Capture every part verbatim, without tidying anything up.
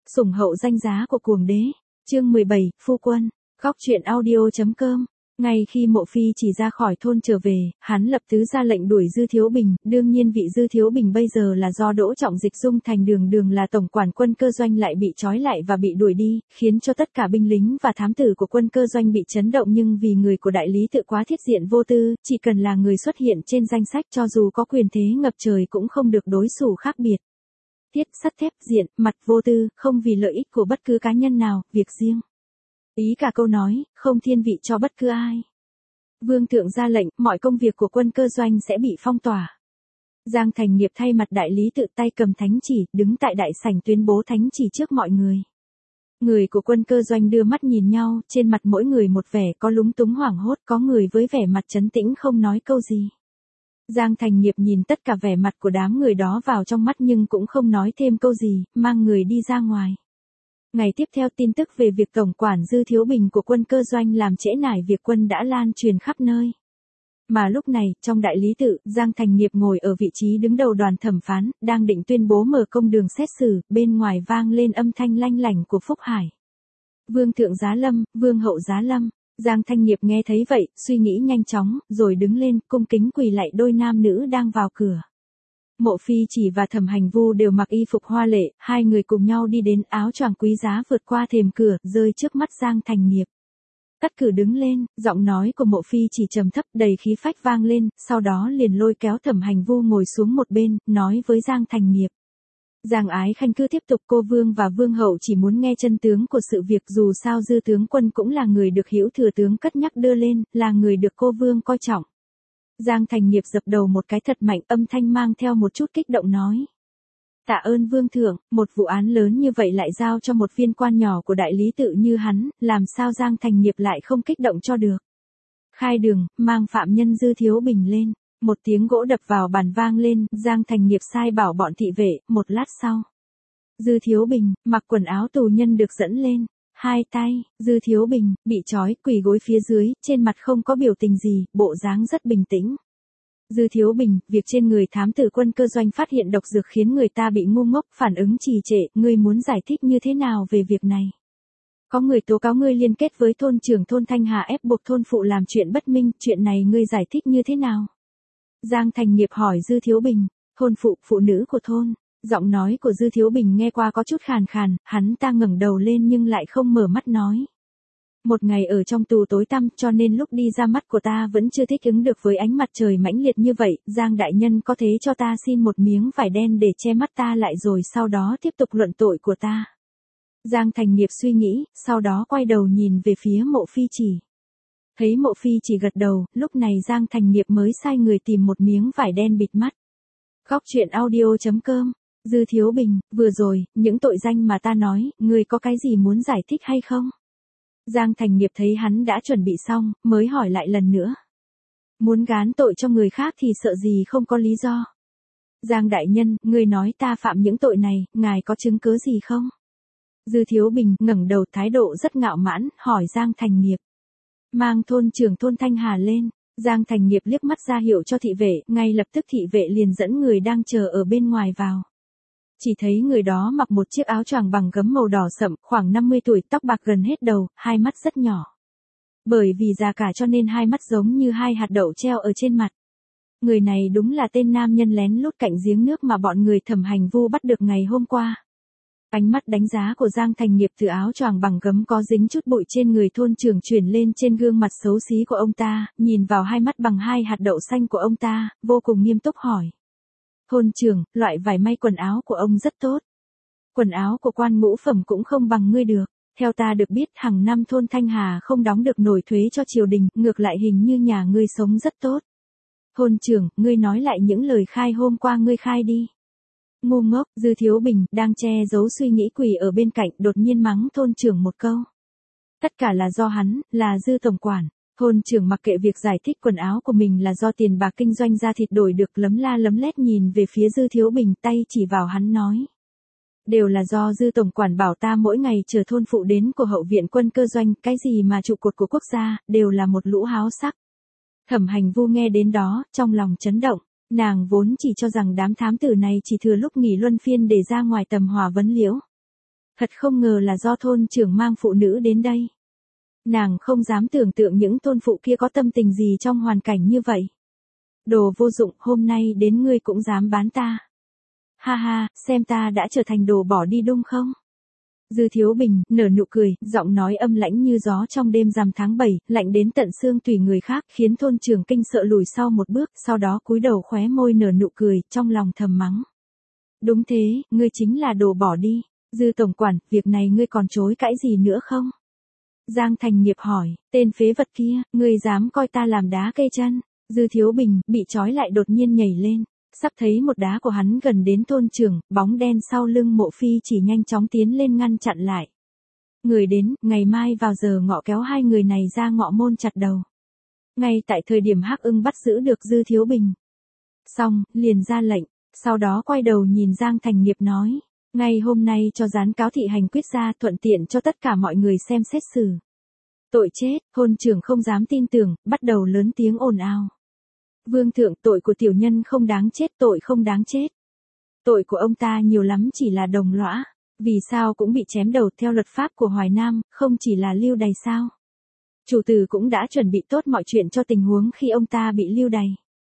Sủng hậu danh giá của cuồng đế. Chương mười bảy, Phu quân. Góc truyện audio.com. Ngay khi Mộ Phi chỉ ra khỏi thôn trở về, hắn lập tứ ra lệnh đuổi Dư Thiếu Bình, đương nhiên vị Dư Thiếu Bình bây giờ là do Đỗ Trọng Dịch dung thành Đường Đường là tổng quản quân cơ doanh lại bị trói lại và bị đuổi đi, khiến cho tất cả binh lính và thám tử của quân cơ doanh bị chấn động, nhưng vì người của đại lý tự quá thiết diện vô tư, chỉ cần là người xuất hiện trên danh sách cho dù có quyền thế ngập trời cũng không được đối xử khác biệt. Tiết sắt thép diện, mặt vô tư, không vì lợi ích của bất cứ cá nhân nào, việc riêng. Ý cả câu nói, không thiên vị cho bất cứ ai. Vương thượng ra lệnh, mọi công việc của quân cơ doanh sẽ bị phong tỏa. Giang Thành Nghiệp thay mặt đại lý tự tay cầm thánh chỉ, đứng tại đại sảnh tuyên bố thánh chỉ trước mọi người. Người của quân cơ doanh đưa mắt nhìn nhau, trên mặt mỗi người một vẻ có lúng túng hoảng hốt, có người với vẻ mặt trấn tĩnh không nói câu gì. Giang Thành Nghiệp nhìn tất cả vẻ mặt của đám người đó vào trong mắt nhưng cũng không nói thêm câu gì, mang người đi ra ngoài. Ngày tiếp theo tin tức về việc tổng quản Dư Thiếu Bình của quân cơ doanh làm trễ nải việc quân đã lan truyền khắp nơi. Mà lúc này, trong đại lý tự, Giang Thành Nghiệp ngồi ở vị trí đứng đầu đoàn thẩm phán, đang định tuyên bố mở công đường xét xử, bên ngoài vang lên âm thanh lanh lảnh của Phúc Hải. Vương thượng giá lâm, vương hậu giá lâm. Giang Thành Nghiệp nghe thấy vậy, suy nghĩ nhanh chóng, rồi đứng lên, cung kính quỳ lạy đôi nam nữ đang vào cửa. Mộ Phi Chỉ và Thẩm Hành Vu đều mặc y phục hoa lệ, hai người cùng nhau đi đến, áo choàng quý giá vượt qua thềm cửa, rơi trước mắt Giang Thành Nghiệp. Cắt cử đứng lên, giọng nói của Mộ Phi Chỉ trầm thấp đầy khí phách vang lên, sau đó liền lôi kéo Thẩm Hành Vu ngồi xuống một bên, nói với Giang Thành Nghiệp. Giang Ái Khanh cứ tiếp tục, cô vương và vương hậu chỉ muốn nghe chân tướng của sự việc, dù sao Dư tướng quân cũng là người được Hữu thừa tướng cất nhắc đưa lên, là người được cô vương coi trọng. Giang Thành Nghiệp dập đầu một cái thật mạnh, âm thanh mang theo một chút kích động nói. Tạ ơn vương thượng, một vụ án lớn như vậy lại giao cho một viên quan nhỏ của đại lý tự như hắn, làm sao Giang Thành Nghiệp lại không kích động cho được. Khai đường, mang phạm nhân Dư Thiếu Bình lên. Một tiếng gỗ đập vào bàn vang lên, Giang Thành Nghiệp sai bảo bọn thị vệ, một lát sau. Dư Thiếu Bình, mặc quần áo tù nhân được dẫn lên. Hai tay, Dư Thiếu Bình, bị trói, quỳ gối phía dưới, trên mặt không có biểu tình gì, bộ dáng rất bình tĩnh. Dư Thiếu Bình, việc trên người thám tử quân cơ doanh phát hiện độc dược khiến người ta bị ngu ngốc, phản ứng trì trệ, ngươi muốn giải thích như thế nào về việc này? Có người tố cáo ngươi liên kết với thôn trưởng thôn Thanh Hà ép buộc thôn phụ làm chuyện bất minh, chuyện này ngươi giải thích như thế nào? Giang Thành Nghiệp hỏi Dư Thiếu Bình, thôn phụ, phụ nữ của thôn. Giọng nói của Dư Thiếu Bình nghe qua có chút khàn khàn, hắn ta ngẩng đầu lên nhưng lại không mở mắt nói. Một ngày ở trong tù tối tăm cho nên lúc đi ra mắt của ta vẫn chưa thích ứng được với ánh mặt trời mãnh liệt như vậy, Giang đại nhân có thế cho ta xin một miếng vải đen để che mắt ta lại rồi sau đó tiếp tục luận tội của ta. Giang Thành Nghiệp suy nghĩ, sau đó quay đầu nhìn về phía Mộ Phi Chỉ. Thấy Mộ Phi Chỉ gật đầu, lúc này Giang Thành Nghiệp mới sai người tìm một miếng vải đen bịt mắt. Góc truyện audio.com. Dư Thiếu Bình, vừa rồi, những tội danh mà ta nói, ngươi có cái gì muốn giải thích hay không? Giang Thành Nghiệp thấy hắn đã chuẩn bị xong, mới hỏi lại lần nữa. Muốn gán tội cho người khác thì sợ gì không có lý do. Giang đại nhân, ngươi nói ta phạm những tội này, ngài có chứng cứ gì không? Dư Thiếu Bình ngẩng đầu, thái độ rất ngạo mãn, hỏi Giang Thành Nghiệp. Mang thôn trưởng thôn Thanh Hà lên. Giang Thành Nghiệp liếc mắt ra hiệu cho thị vệ, ngay lập tức thị vệ liền dẫn người đang chờ ở bên ngoài vào. Chỉ thấy người đó mặc một chiếc áo choàng bằng gấm màu đỏ sậm, khoảng năm mươi tuổi, tóc bạc gần hết đầu, hai mắt rất nhỏ. Bởi vì già cả cho nên hai mắt giống như hai hạt đậu treo ở trên mặt. Người này đúng là tên nam nhân lén lút cạnh giếng nước mà bọn người Thẩm Hành Vu bắt được ngày hôm qua. Ánh mắt đánh giá của Giang Thành Nghiệp từ áo choàng bằng gấm có dính chút bụi trên người thôn trưởng chuyển lên trên gương mặt xấu xí của ông ta, nhìn vào hai mắt bằng hai hạt đậu xanh của ông ta, vô cùng nghiêm túc hỏi. Thôn trưởng, loại vải may quần áo của ông rất tốt. Quần áo của quan ngũ phẩm cũng không bằng ngươi được. Theo ta được biết hàng năm thôn Thanh Hà không đóng được nổi thuế cho triều đình, ngược lại hình như nhà ngươi sống rất tốt. Thôn trưởng, ngươi nói lại những lời khai hôm qua ngươi khai đi. Ngu ngốc, Dư Thiếu Bình, đang che giấu suy nghĩ quỳ ở bên cạnh, đột nhiên mắng thôn trưởng một câu. Tất cả là do hắn, là Dư tổng quản. Thôn trưởng mặc kệ việc giải thích quần áo của mình là do tiền bạc kinh doanh ra thịt đổi được, lấm la lấm lét nhìn về phía Dư Thiếu Bình, tay chỉ vào hắn nói. Đều là do Dư tổng quản bảo ta mỗi ngày chờ thôn phụ đến của hậu viện quân cơ doanh, cái gì mà trụ cột của quốc gia, đều là một lũ háo sắc. Thẩm Hành Vu nghe đến đó, trong lòng chấn động. Nàng vốn chỉ cho rằng đám thám tử này chỉ thừa lúc nghỉ luân phiên để ra ngoài tầm hòa vấn liễu. Thật không ngờ là do thôn trưởng mang phụ nữ đến đây. Nàng không dám tưởng tượng những thôn phụ kia có tâm tình gì trong hoàn cảnh như vậy. Đồ vô dụng, hôm nay đến ngươi cũng dám bán ta. Ha ha, xem ta đã trở thành đồ bỏ đi đúng không? Dư Thiếu Bình nở nụ cười, giọng nói âm lãnh như gió trong đêm rằm tháng bảy, lạnh đến tận xương tùy người khác, khiến thôn trưởng kinh sợ lùi sau một bước, sau đó cúi đầu khóe môi nở nụ cười, trong lòng thầm mắng. Đúng thế, ngươi chính là đồ bỏ đi. Dư tổng quản, việc này ngươi còn chối cãi gì nữa không? Giang Thành Nghiệp hỏi, tên phế vật kia, ngươi dám coi ta làm đá cây chân? Dư Thiếu Bình bị trói lại đột nhiên nhảy lên. Sắp thấy một đá của hắn gần đến thôn trưởng, bóng đen sau lưng Mộ Phi chỉ nhanh chóng tiến lên ngăn chặn lại. Người đến, ngày mai vào giờ ngọ kéo hai người này ra ngọ môn chặt đầu. Ngay tại thời điểm Hắc Ưng bắt giữ được Dư Thiếu Bình. Xong, liền ra lệnh, sau đó quay đầu nhìn Giang Thành Nghiệp nói, ngày hôm nay cho dán cáo thị hành quyết ra thuận tiện cho tất cả mọi người xem xét xử. Tội chết, thôn trưởng không dám tin tưởng, bắt đầu lớn tiếng ồn ào. Vương thượng, tội của tiểu nhân không đáng chết, tội không đáng chết. Tội của ông ta nhiều lắm chỉ là đồng lõa, vì sao cũng bị chém đầu theo luật pháp của Hoài Nam, không chỉ là lưu đày sao. Chủ tử cũng đã chuẩn bị tốt mọi chuyện cho tình huống khi ông ta bị lưu đày.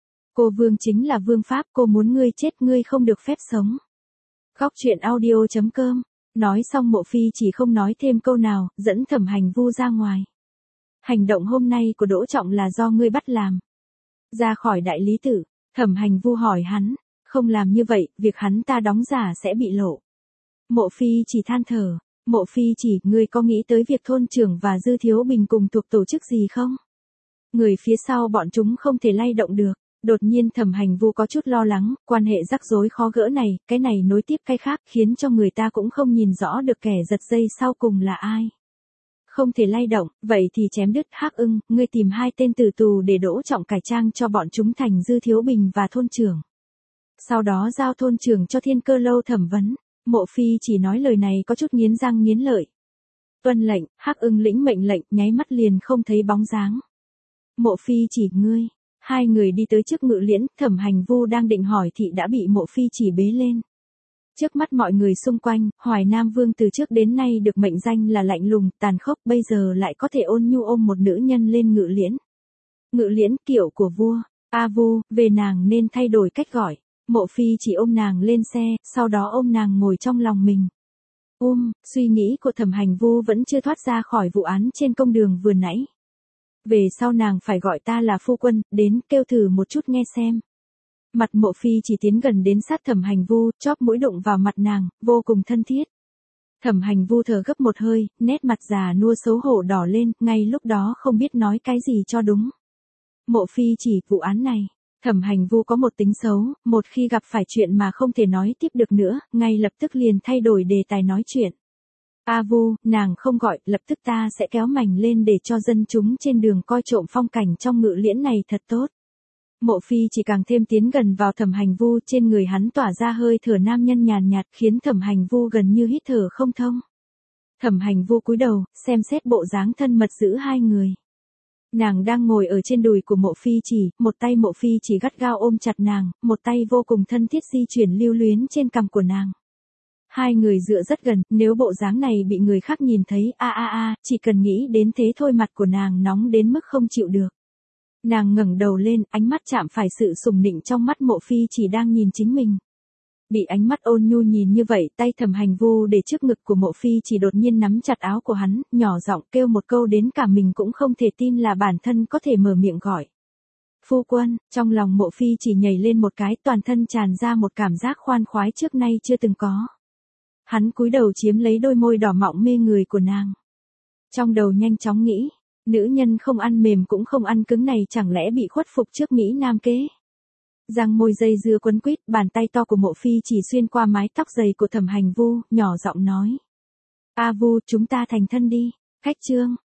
Cô Vương chính là vương pháp, cô muốn ngươi chết ngươi không được phép sống. Góc truyện audio chấm com. Nói xong Mộ Phi chỉ không nói thêm câu nào, dẫn Thẩm Hành Vu ra ngoài. Hành động hôm nay của Đỗ Trọng là do ngươi bắt làm. Ra khỏi đại lý tự, Thẩm Hành Vu hỏi hắn, không làm như vậy, việc hắn ta đóng giả sẽ bị lộ. Mộ Phi chỉ than thở, Mộ Phi chỉ, ngươi có nghĩ tới việc thôn trưởng và Dư Thiếu Bình cùng thuộc tổ chức gì không? Người phía sau bọn chúng không thể lay động được. Đột nhiên Thẩm Hành Vu có chút lo lắng, quan hệ rắc rối khó gỡ này, cái này nối tiếp cái khác, khiến cho người ta cũng không nhìn rõ được kẻ giật dây sau cùng là ai. Không thể lay động, vậy thì chém đứt. Hắc Ưng, ngươi tìm hai tên tử tù để Đỗ Trọng cải trang cho bọn chúng thành Dư Thiếu Bình và thôn trưởng. Sau đó giao thôn trưởng cho Thiên Cơ Lâu thẩm vấn. Mộ Phi chỉ nói lời này có chút nghiến răng nghiến lợi. Tuân lệnh, Hắc Ưng lĩnh mệnh lệnh, nháy mắt liền không thấy bóng dáng. Mộ Phi chỉ, ngươi. Hai người đi tới trước ngự liễn, Thẩm Hành Vu đang định hỏi thì đã bị Mộ Phi chỉ bế lên. Trước mắt mọi người xung quanh, Hoài Nam Vương từ trước đến nay được mệnh danh là lạnh lùng, tàn khốc, bây giờ lại có thể ôn nhu ôm một nữ nhân lên ngự liễn. Ngự liễn, kiểu của vua. A Vu, về nàng nên thay đổi cách gọi. Mộ Phi chỉ ôm nàng lên xe, sau đó ôm nàng ngồi trong lòng mình. Um, suy nghĩ của Thẩm Hành Vu vẫn chưa thoát ra khỏi vụ án trên công đường vừa nãy. Về sau nàng phải gọi ta là phu quân, đến kêu thử một chút nghe xem. Mặt Mộ Phi chỉ tiến gần đến sát Thẩm Hành Vu, chóp mũi đụng vào mặt nàng, vô cùng thân thiết. Thẩm Hành Vu thở gấp một hơi, nét mặt già nua xấu hổ đỏ lên, ngay lúc đó không biết nói cái gì cho đúng. Mộ Phi chỉ, vụ án này, Thẩm Hành Vu có một tính xấu, một khi gặp phải chuyện mà không thể nói tiếp được nữa, ngay lập tức liền thay đổi đề tài nói chuyện. A Vu, nàng không gọi, lập tức ta sẽ kéo mảnh lên để cho dân chúng trên đường coi trộm phong cảnh trong ngự liễn này thật tốt. Mộ Phi chỉ càng thêm tiến gần vào Thẩm Hành Vu, trên người hắn tỏa ra hơi thở nam nhân nhàn nhạt, khiến Thẩm Hành Vu gần như hít thở không thông. Thẩm Hành Vu cúi đầu, xem xét bộ dáng thân mật giữa hai người. Nàng đang ngồi ở trên đùi của Mộ Phi chỉ, một tay Mộ Phi chỉ gắt gao ôm chặt nàng, một tay vô cùng thân thiết di chuyển lưu luyến trên cằm của nàng. Hai người dựa rất gần, nếu bộ dáng này bị người khác nhìn thấy, a a a, chỉ cần nghĩ đến thế thôi mặt của nàng nóng đến mức không chịu được. Nàng ngẩng đầu lên, ánh mắt chạm phải sự sùng nịnh trong mắt Mộ Phi chỉ đang nhìn chính mình. Bị ánh mắt ôn nhu nhìn như vậy, tay Thẩm Hành Vu để trước ngực của Mộ Phi chỉ đột nhiên nắm chặt áo của hắn, nhỏ giọng kêu một câu đến cả mình cũng không thể tin là bản thân có thể mở miệng gọi. Phu quân, trong lòng Mộ Phi chỉ nhảy lên một cái, toàn thân tràn ra một cảm giác khoan khoái trước nay chưa từng có. Hắn cúi đầu chiếm lấy đôi môi đỏ mọng mê người của nàng. Trong đầu nhanh chóng nghĩ, nữ nhân không ăn mềm cũng không ăn cứng này chẳng lẽ bị khuất phục trước Mỹ Nam kế. Răng môi dây dưa quấn quýt, bàn tay to của Mộ Phi chỉ xuyên qua mái tóc dày của Thẩm Hành Vu, nhỏ giọng nói. A Vu, chúng ta thành thân đi. Khách trương,